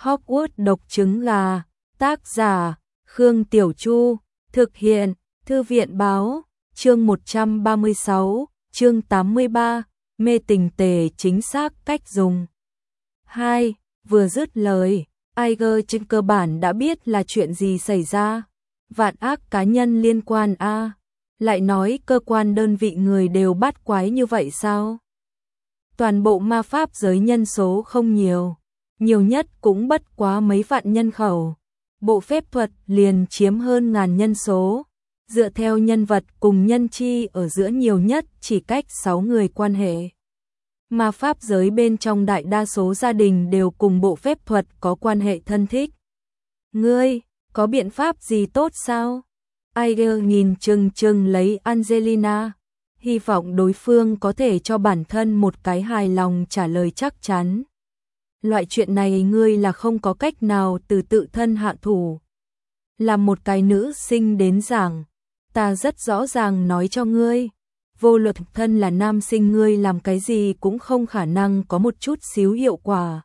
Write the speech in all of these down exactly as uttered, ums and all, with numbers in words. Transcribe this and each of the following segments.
Hogwarts độc trứng gà, tác giả, Khương Tiểu Chu, thực hiện, Thư viện báo, chương một trăm ba mươi sáu, chương tám mươi ba, mê tình tề chính xác cách dùng. hai. Vừa dứt lời, Iger trên cơ bản đã biết là chuyện gì xảy ra. Vạn ác cá nhân liên quan a à? Lại nói cơ quan đơn vị người đều bắt quái như vậy sao? Toàn bộ ma pháp giới nhân số không nhiều, nhiều nhất cũng bất quá mấy vạn nhân khẩu. Bộ phép thuật liền chiếm hơn ngàn nhân số, dựa theo nhân vật cùng nhân chi ở giữa nhiều nhất chỉ cách sáu người quan hệ. Ma pháp giới bên trong đại đa số gia đình đều cùng bộ phép thuật có quan hệ thân thích. Ngươi, có biện pháp gì tốt sao? Iger nhìn chừng chừng lấy Angelina, hy vọng đối phương có thể cho bản thân một cái hài lòng trả lời chắc chắn. Loại chuyện này ngươi là không có cách nào từ tự thân hạ thủ. Làm một cái nữ sinh đến giảng, ta rất rõ ràng nói cho ngươi, vô luận thân là nam sinh ngươi làm cái gì cũng không khả năng có một chút xíu hiệu quả.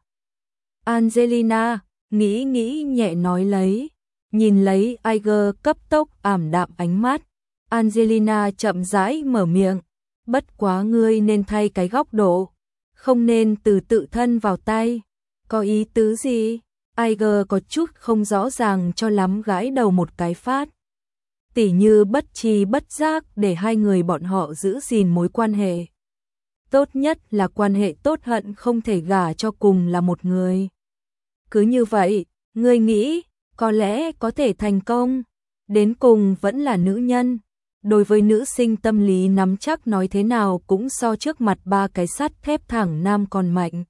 Angelina, nghĩ nghĩ nhẹ nói lấy, nhìn lấy Iger cấp tốc ảm đạm ánh mắt. Angelina chậm rãi mở miệng, bất quá ngươi nên thay cái góc độ, không nên từ tự thân vào tay. Có ý tứ gì? Iger có chút không rõ ràng cho lắm gãi đầu một cái phát. Tỉ như bất tri bất giác để hai người bọn họ giữ gìn mối quan hệ. Tốt nhất là quan hệ tốt hận không thể gả cho cùng là một người. Cứ như vậy, ngươi nghĩ, có lẽ có thể thành công. Đến cùng vẫn là nữ nhân. Đối với nữ sinh tâm lý nắm chắc nói thế nào cũng so trước mặt ba cái sắt thép thẳng nam còn mạnh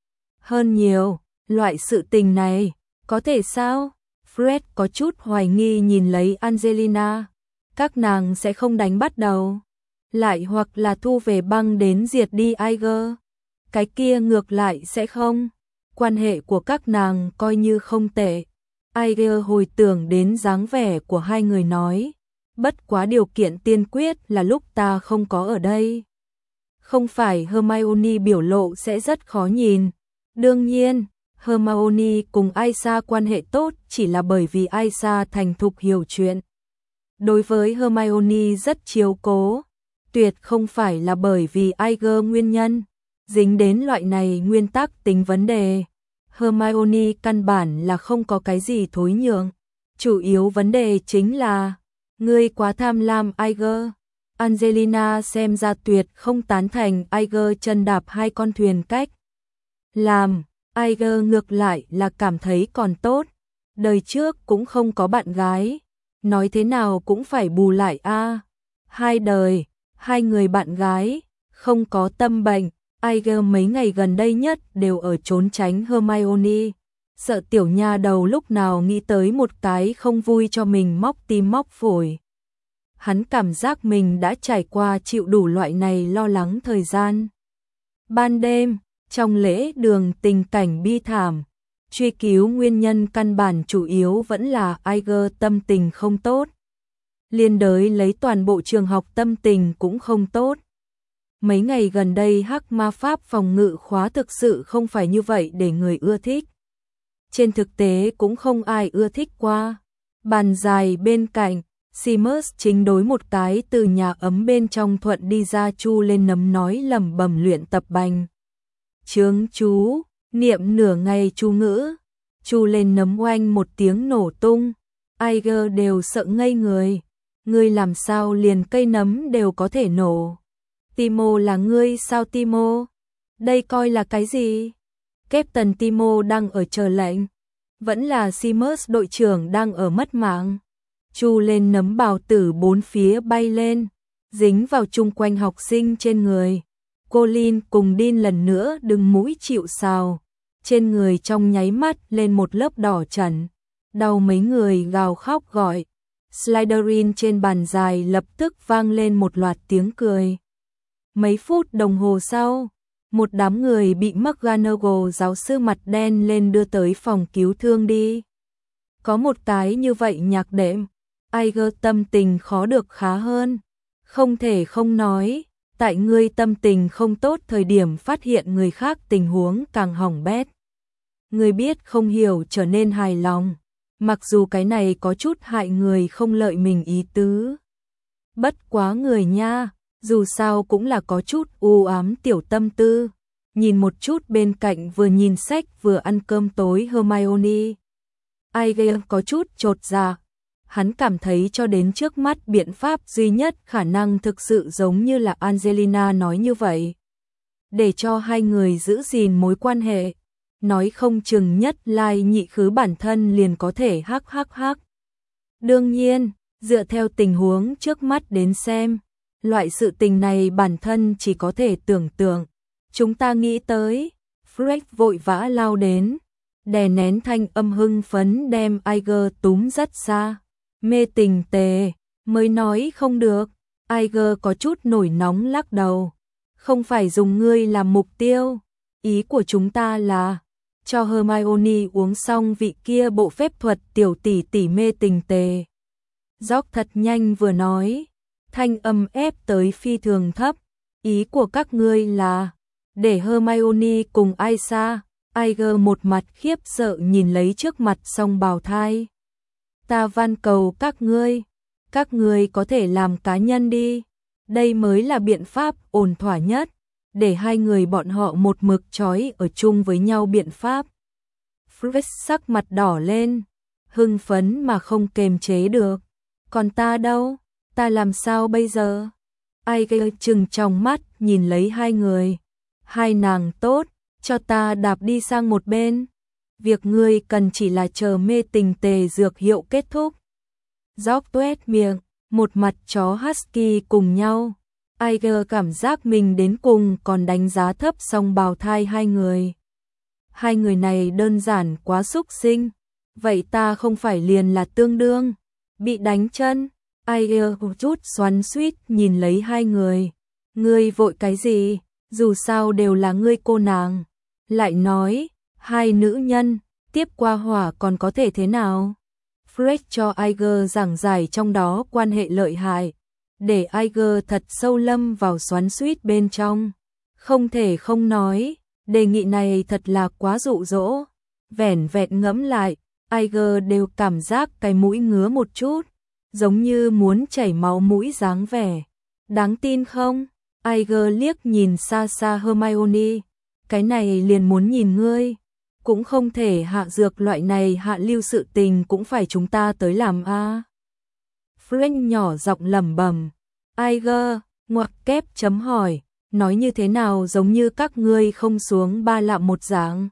hơn nhiều. Loại sự tình này, có thể sao? Fred có chút hoài nghi nhìn lấy Angelina. Các nàng sẽ không đánh bắt đầu. Lại hoặc là thu về băng đến diệt đi Iger. Cái kia ngược lại sẽ không. Quan hệ của các nàng coi như không tệ. Iger hồi tưởng đến dáng vẻ của hai người nói. Bất quá điều kiện tiên quyết là lúc ta không có ở đây. Không phải Hermione biểu lộ sẽ rất khó nhìn. Đương nhiên, Hermione cùng Aisa quan hệ tốt chỉ là bởi vì Aisa thành thục hiểu chuyện. Đối với Hermione rất chiếu cố, tuyệt không phải là bởi vì Iger nguyên nhân. Dính đến loại này nguyên tắc tính vấn đề, Hermione căn bản là không có cái gì thối nhượng. Chủ yếu vấn đề chính là, ngươi quá tham lam Iger. Angelina xem ra tuyệt không tán thành Iger chân đạp hai con thuyền cách làm. Iger ngược lại là cảm thấy còn tốt, đời trước cũng không có bạn gái, nói thế nào cũng phải bù lại a. À. Hai đời, hai người bạn gái, không có tâm bệnh. Iger mấy ngày gần đây nhất đều ở trốn tránh Hermione, sợ tiểu nha đầu lúc nào nghĩ tới một cái không vui cho mình móc tim móc phổi. Hắn cảm giác mình đã trải qua chịu đủ loại này lo lắng thời gian. Ban đêm, trong lễ đường tình cảnh bi thảm, truy cứu nguyên nhân căn bản chủ yếu vẫn là Iger tâm tình không tốt. Liên đới lấy toàn bộ trường học tâm tình cũng không tốt. Mấy ngày gần đây hắc ma pháp phòng ngự khóa thực sự không phải như vậy để người ưa thích. Trên thực tế cũng không ai ưa thích qua. Bàn dài bên cạnh, Seamus chính đối một cái từ nhà ấm bên trong thuận đi ra chu lên nấm nói lẩm bẩm luyện tập bành. Chướng chú, niệm nửa ngày chú ngữ, chu lên nấm oanh một tiếng nổ tung. Iger đều sợ ngây người. Ngươi làm sao liền cây nấm đều có thể nổ? Timo là ngươi sao Timo? Đây coi là cái gì? Captain Timo đang ở chờ lệnh. Vẫn là Seamus đội trưởng đang ở mất mạng. Chu lên nấm bào tử bốn phía bay lên, dính vào chung quanh học sinh trên người. Colin cùng Dean lần nữa đứng mũi chịu sào, trên người trong nháy mắt lên một lớp đỏ chẩn, đau mấy người gào khóc gọi. Slytherin trên bàn dài lập tức vang lên một loạt tiếng cười. Mấy phút đồng hồ sau, một đám người bị McGonagall giáo sư mặt đen lên đưa tới phòng cứu thương đi. Có một cái như vậy nhạc đệm, Iger tâm tình khó được khá hơn. Không thể không nói, tại ngươi tâm tình không tốt thời điểm phát hiện người khác tình huống càng hỏng bét. Người biết không hiểu trở nên hài lòng. Mặc dù cái này có chút hại người không lợi mình ý tứ. Bất quá người nha, dù sao cũng là có chút u ám tiểu tâm tư. Nhìn một chút bên cạnh vừa nhìn sách vừa ăn cơm tối Hermione. Ivy có chút chột dạ. Hắn cảm thấy cho đến trước mắt biện pháp duy nhất khả năng thực sự giống như là Angelina nói như vậy. Để cho hai người giữ gìn mối quan hệ. Nói không chừng nhất lai nhị khứ bản thân liền có thể hắc hắc hắc. Đương nhiên, dựa theo tình huống trước mắt đến xem, loại sự tình này bản thân chỉ có thể tưởng tượng. Chúng ta nghĩ tới, Fred vội vã lao đến, đè nén thanh âm hưng phấn đem Iger túm rất xa. Mê tình tề, mới nói không được. Iger có chút nổi nóng lắc đầu. Không phải dùng ngươi làm mục tiêu. Ý của chúng ta là cho Hermione uống xong vị kia bộ phép thuật tiểu tỷ tỷ mê tình tề. Gióc thật nhanh vừa nói, thanh âm ép tới phi thường thấp. Ý của các ngươi là để Hermione cùng Aisa. Iger một mặt khiếp sợ nhìn lấy trước mặt song bào thai. Ta van cầu các ngươi, các ngươi có thể làm cá nhân đi. Đây mới là biện pháp ổn thỏa nhất, để hai người bọn họ một mực trói ở chung với nhau biện pháp. Fred sắc mặt đỏ lên, hưng phấn mà không kềm chế được. Còn ta đâu, ta làm sao bây giờ? Iger trừng trong mắt nhìn lấy hai người. Hai nàng tốt, cho ta đạp đi sang một bên. Việc ngươi cần chỉ là chờ mê tình tề dược hiệu kết thúc. Gióc tuét miệng, một mặt chó husky cùng nhau. Iger cảm giác mình đến cùng còn đánh giá thấp song bào thai hai người. Hai người này đơn giản quá xúc sinh. Vậy ta không phải liền là tương đương bị đánh chân. Iger chút xoắn xuýt nhìn lấy hai người. Ngươi vội cái gì? Dù sao đều là ngươi cô nàng. Lại nói, hai nữ nhân, tiếp qua hỏa còn có thể thế nào? Fred cho Iger giảng giải trong đó quan hệ lợi hại, để Iger thật sâu lâm vào xoắn xuýt bên trong. Không thể không nói, đề nghị này thật là quá dụ dỗ. Vẻn vẹn ngẫm lại, Iger đều cảm giác cái mũi ngứa một chút, giống như muốn chảy máu mũi dáng vẻ. Đáng tin không? Iger liếc nhìn xa xa Hermione. Cái này liền muốn nhìn ngươi. Cũng không thể hạ dược loại này hạ lưu sự tình cũng phải chúng ta tới làm a. À. Frank nhỏ giọng lẩm bẩm. Iger, ngoặc kép chấm hỏi, nói như thế nào giống như các ngươi không xuống ba lạm một dạng.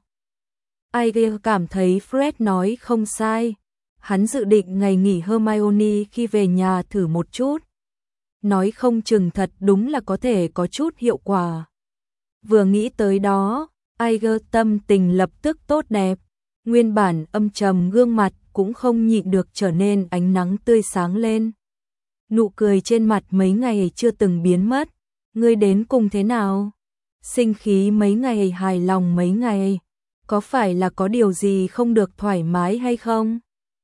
Iger cảm thấy Fred nói không sai. Hắn dự định ngày nghỉ Hermione khi về nhà thử một chút. Nói không chừng thật đúng là có thể có chút hiệu quả. Vừa nghĩ tới đó, Iger tâm tình lập tức tốt đẹp. Nguyên bản âm trầm gương mặt cũng không nhịn được trở nên ánh nắng tươi sáng lên. Nụ cười trên mặt mấy ngày chưa từng biến mất. Ngươi đến cùng thế nào? Sinh khí mấy ngày, hài lòng mấy ngày. Có phải là có điều gì không được thoải mái hay không?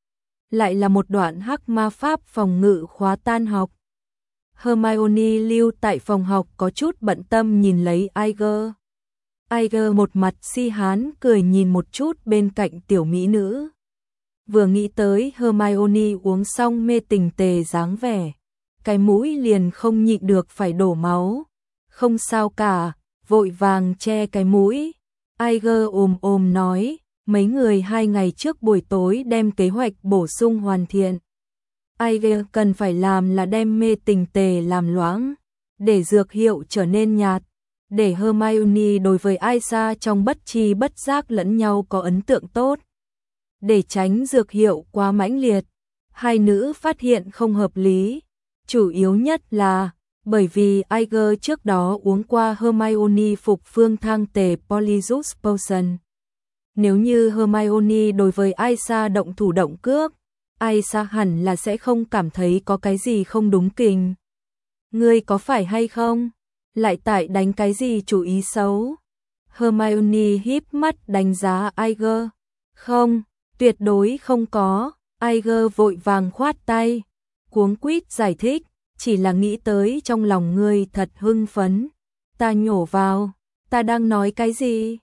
Lại là một đoạn hắc ma pháp phòng ngự khóa tan học. Hermione lưu tại phòng học có chút bận tâm nhìn lấy Iger. Iger một mặt si hán cười nhìn một chút bên cạnh tiểu mỹ nữ. Vừa nghĩ tới Hermione uống xong mê tình tề dáng vẻ, cái mũi liền không nhịn được phải đổ máu. Không sao cả, vội vàng che cái mũi. Iger ồm ồm nói, mấy người hai ngày trước buổi tối đem kế hoạch bổ sung hoàn thiện. Iger cần phải làm là đem mê tình tề làm loãng, để dược hiệu trở nên nhạt, để Hermione đối với Aisa trong bất tri bất giác lẫn nhau có ấn tượng tốt. Để tránh dược hiệu quá mãnh liệt, hai nữ phát hiện không hợp lý. Chủ yếu nhất là bởi vì Iger trước đó uống qua Hermione phục phương thang tề Polyjuice Potion. Nếu như Hermione đối với Aisa động thủ động cước, Aisa hẳn là sẽ không cảm thấy có cái gì không đúng kình. Ngươi có phải hay không? Lại tại đánh cái gì chủ ý xấu? Hermione híp mắt đánh giá Iger. Không, tuyệt đối không có. Iger vội vàng khoát tay, cuống quýt giải thích, chỉ là nghĩ tới trong lòng ngươi thật hưng phấn. Ta nhổ vào, ta đang nói cái gì?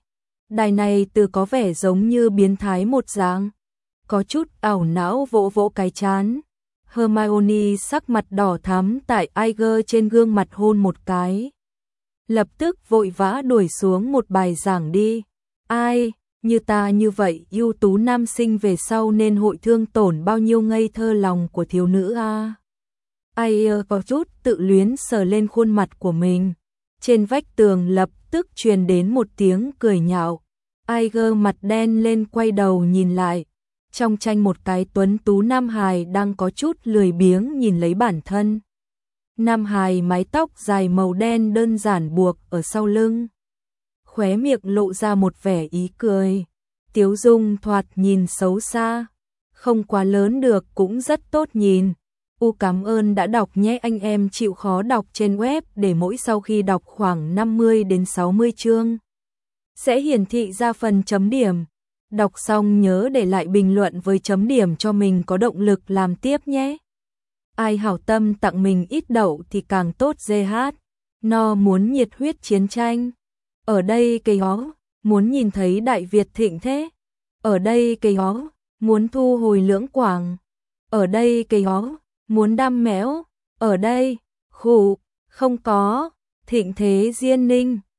Đài này từ có vẻ giống như biến thái một dạng. Có chút ảo não vỗ vỗ cái chán. Hermione sắc mặt đỏ thắm tại Iger trên gương mặt hôn một cái. Lập tức vội vã đuổi xuống một bài giảng đi. Ai, như ta như vậy ưu tú nam sinh về sau nên hội thương tổn bao nhiêu ngây thơ lòng của thiếu nữ a. Iger có chút tự luyến sờ lên khuôn mặt của mình. Trên vách tường lập tức truyền đến một tiếng cười nhạo. Iger mặt đen lên quay đầu nhìn lại. Trong tranh một cái tuấn tú nam hài đang có chút lười biếng nhìn lấy bản thân. Nam hài mái tóc dài màu đen đơn giản buộc ở sau lưng. Khóe miệng lộ ra một vẻ ý cười. Tiếu dung thoạt nhìn xấu xa. Không quá lớn được cũng rất tốt nhìn. U cảm ơn đã đọc nhé, anh em chịu khó đọc trên web để mỗi sau khi đọc khoảng năm mươi đến sáu mươi chương sẽ hiển thị ra phần chấm điểm. Đọc xong nhớ để lại bình luận với chấm điểm cho mình có động lực làm tiếp nhé. Ai hảo tâm tặng mình ít đậu thì càng tốt giê hát. No muốn nhiệt huyết chiến tranh. Ở đây cây ó, muốn nhìn thấy Đại Việt thịnh thế. Ở đây cây ó, muốn thu hồi Lưỡng Quảng. Ở đây cây ó, muốn đam méo. Ở đây, khủ, không có, thịnh thế Diên Ninh.